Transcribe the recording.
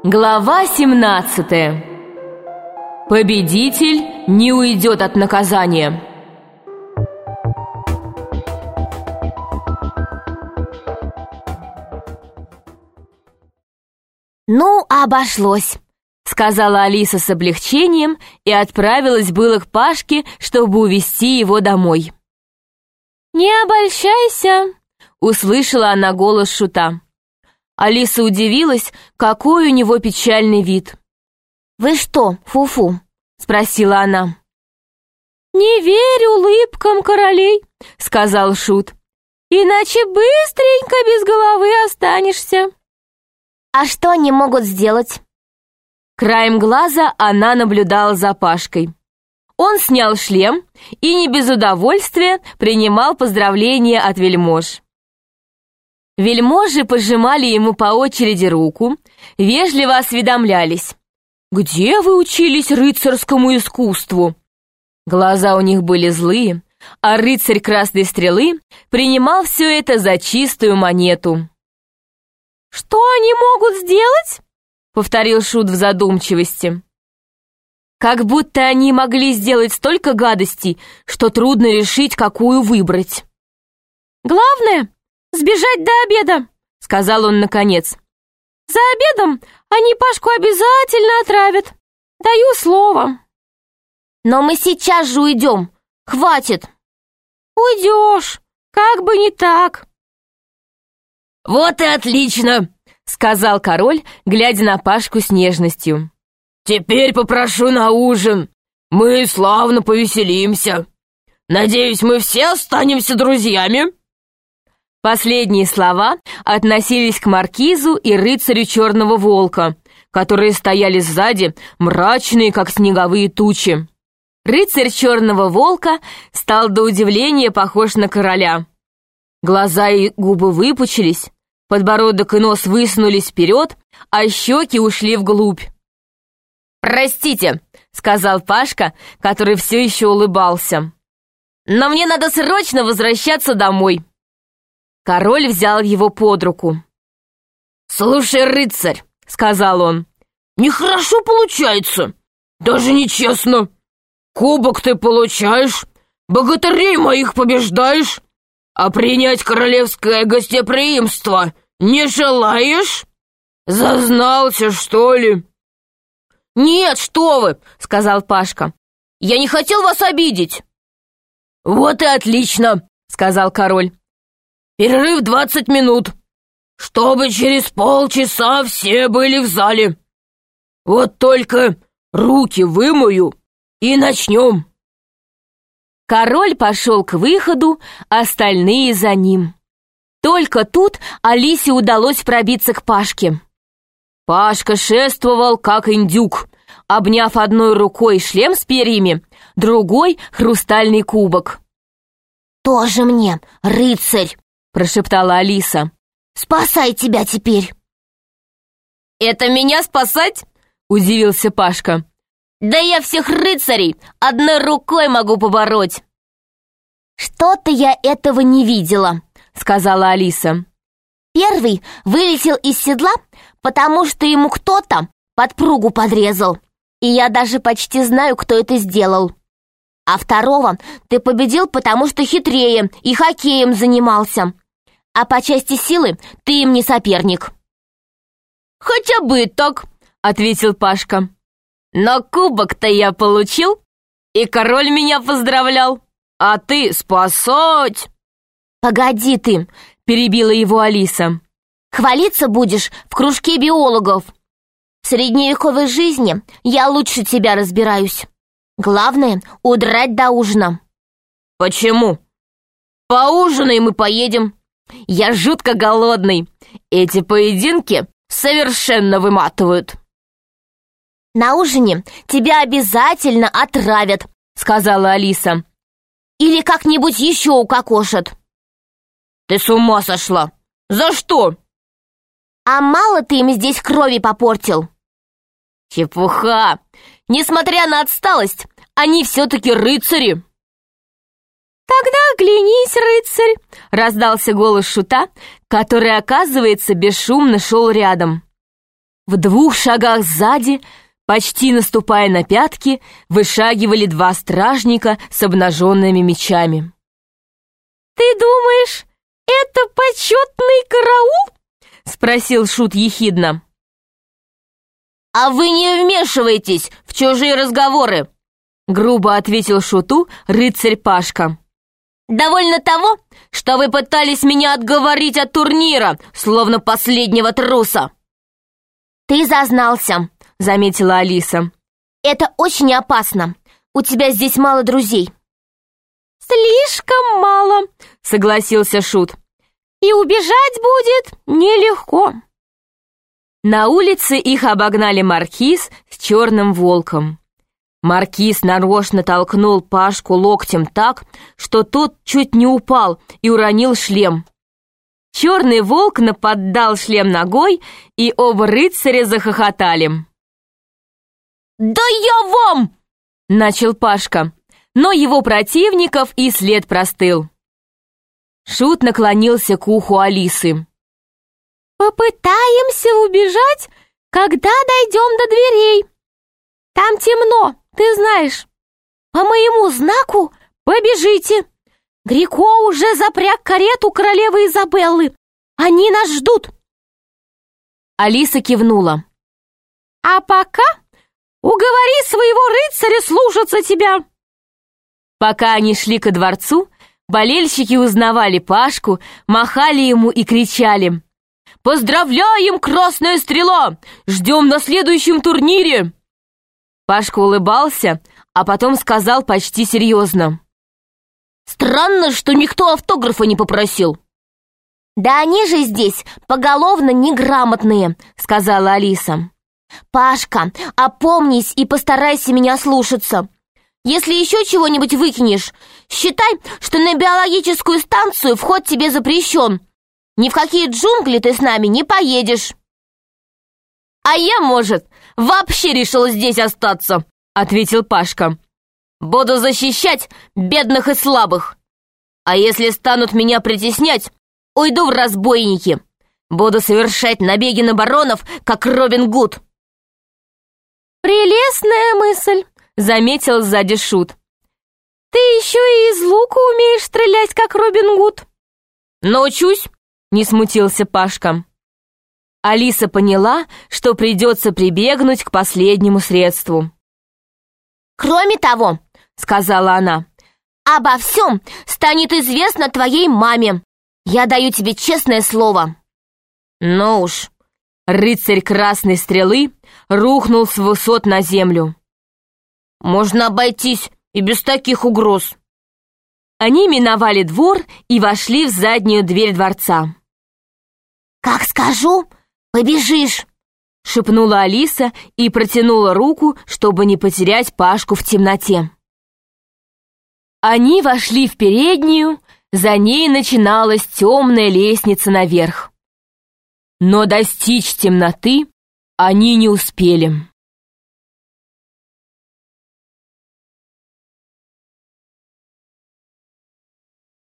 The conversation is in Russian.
Глава 17. Победитель не уйдет от наказания. «Ну, обошлось», — сказала Алиса с облегчением и отправилась было к Пашке, чтобы увезти его домой. «Не обольщайся», — услышала она голос Шута. Алиса удивилась, какой у него печальный вид. «Вы что, фу-фу?» — спросила она. «Не верь улыбкам королей», — сказал Шут, «иначе быстренько без головы останешься». «А что они могут сделать?» Краем глаза она наблюдала за Пашкой. Он снял шлем и не без удовольствия принимал поздравления от вельмож. Вельможи пожимали ему по очереди руку, вежливо осведомлялись: «Где вы учились рыцарскому искусству?» Глаза у них были злые, а рыцарь Красной Стрелы принимал все это за чистую монету. «Что они могут сделать?» — повторил Шут в задумчивости. «Как будто они могли сделать столько гадостей, что трудно решить, какую выбрать». «Главное — сбежать до обеда», — сказал он наконец. «За обедом они Пашку обязательно отравят. Даю слово». «Но мы сейчас же уйдем. Хватит». «Уйдешь, как бы не так». «Вот и отлично», — сказал король, глядя на Пашку с нежностью. «Теперь попрошу на ужин. Мы славно повеселимся. Надеюсь, мы все останемся друзьями». Последние слова относились к маркизу и рыцарю Черного Волка, которые стояли сзади, мрачные, как снеговые тучи. Рыцарь Черного Волка стал до удивления похож на короля. Глаза и губы выпучились, подбородок и нос высунулись вперед, а щеки ушли вглубь. «Простите», — сказал Пашка, который все еще улыбался, «но мне надо срочно возвращаться домой». Король взял его под руку. «Слушай, рыцарь», — сказал он, «нехорошо получается, даже нечестно. Кубок ты получаешь, богатырей моих побеждаешь, а принять королевское гостеприимство не желаешь? Зазнался, что ли?» «Нет, что вы», — сказал Пашка, «я не хотел вас обидеть». «Вот и отлично», — сказал король. «Перерыв 20 минут, чтобы через полчаса все были в зале. Вот только руки вымою и начнем». Король пошел к выходу, остальные за ним. Только тут Алисе удалось пробиться к Пашке. Пашка шествовал, как индюк, обняв одной рукой шлем с перьями, другой — хрустальный кубок. «Тоже мне, рыцарь!» — прошептала Алиса. «Спасай тебя теперь!» «Это меня спасать?» — удивился Пашка. «Да я всех рыцарей одной рукой могу побороть!» «Что-то я этого не видела», — сказала Алиса. «Первый вылетел из седла, потому что ему кто-то подпругу подрезал, и я даже почти знаю, кто это сделал. А второго ты победил, потому что хитрее и хоккеем занимался. А по части силы ты им не соперник». «Хотя бы и так», — ответил Пашка. «Но кубок-то я получил, и король меня поздравлял, а ты спасать». «Погоди ты», — перебила его Алиса. «Хвалиться будешь в кружке биологов. В средневековой жизни я лучше тебя разбираюсь. Главное — удрать до ужина». «Почему?» «Поужинаем и поедем. Я жутко голодный. Эти поединки совершенно выматывают». «На ужине тебя обязательно отравят», — сказала Алиса. «Или как-нибудь еще укокошат». «Ты с ума сошла! За что?» «А мало ты им здесь крови попортил?» «Чепуха! Несмотря на отсталость, они все-таки рыцари!» «Тогда оглянись, рыцарь!» — раздался голос Шута, который, оказывается, бесшумно шел рядом. В 2 шагах сзади, почти наступая на пятки, вышагивали 2 стражника с обнаженными мечами. «Ты думаешь, это почетный караул?» — спросил Шут ехидно. «А вы не вмешивайтесь в чужие разговоры!» — грубо ответил Шуту рыцарь Пашка. «Довольно того, что вы пытались меня отговорить от турнира, словно последнего труса!» «Ты зазнался», — заметила Алиса. «Это очень опасно. У тебя здесь мало друзей». «Слишком мало», — согласился Шут. «И убежать будет нелегко». На улице их обогнали маркиз с черным волком. Маркиз нарочно толкнул Пашку локтем так, что тот чуть не упал и уронил шлем. Черный волк наподдал шлем ногой, и оба рыцаря захохотали. «Да я вам!» — начал Пашка, но его противников и след простыл. Шут наклонился к уху Алисы. «Попытаемся убежать, когда дойдем до дверей. Там темно, ты знаешь. По моему знаку побежите. Грико уже запряг карету королевы Изабеллы. Они нас ждут». Алиса кивнула. «А пока уговори своего рыцаря слушаться тебя». Пока они шли ко дворцу, болельщики узнавали Пашку, махали ему и кричали: «Поздравляем, Красная Стрела! Ждем на следующем турнире!» Пашка улыбался, а потом сказал почти серьезно: «Странно, что никто автографа не попросил». «Да они же здесь поголовно неграмотные», — сказала Алиса. «Пашка, опомнись и постарайся меня слушаться. Если еще чего-нибудь выкинешь, считай, что на биологическую станцию вход тебе запрещен. Ни в какие джунгли ты с нами не поедешь». «А я, может, вообще решил здесь остаться», — ответил Пашка. «Буду защищать бедных и слабых. А если станут меня притеснять, уйду в разбойники. Буду совершать набеги на баронов, как Робин Гуд». «Прелестная мысль», — заметил сзади Шут. «Ты еще и из лука умеешь стрелять, как Робин Гуд». «Научусь», — не смутился Пашка. Алиса поняла, что придется прибегнуть к последнему средству. «Кроме того, — сказала она, — обо всем станет известно твоей маме. Я даю тебе честное слово». Ну уж, рыцарь Красной Стрелы рухнул с высот на землю. «Можно обойтись и без таких угроз». Они миновали двор и вошли в заднюю дверь дворца. «Как скажу, побежишь», — шепнула Алиса и протянула руку, чтобы не потерять Пашку в темноте. Они вошли в переднюю, за ней начиналась темная лестница наверх. Но достичь темноты они не успели.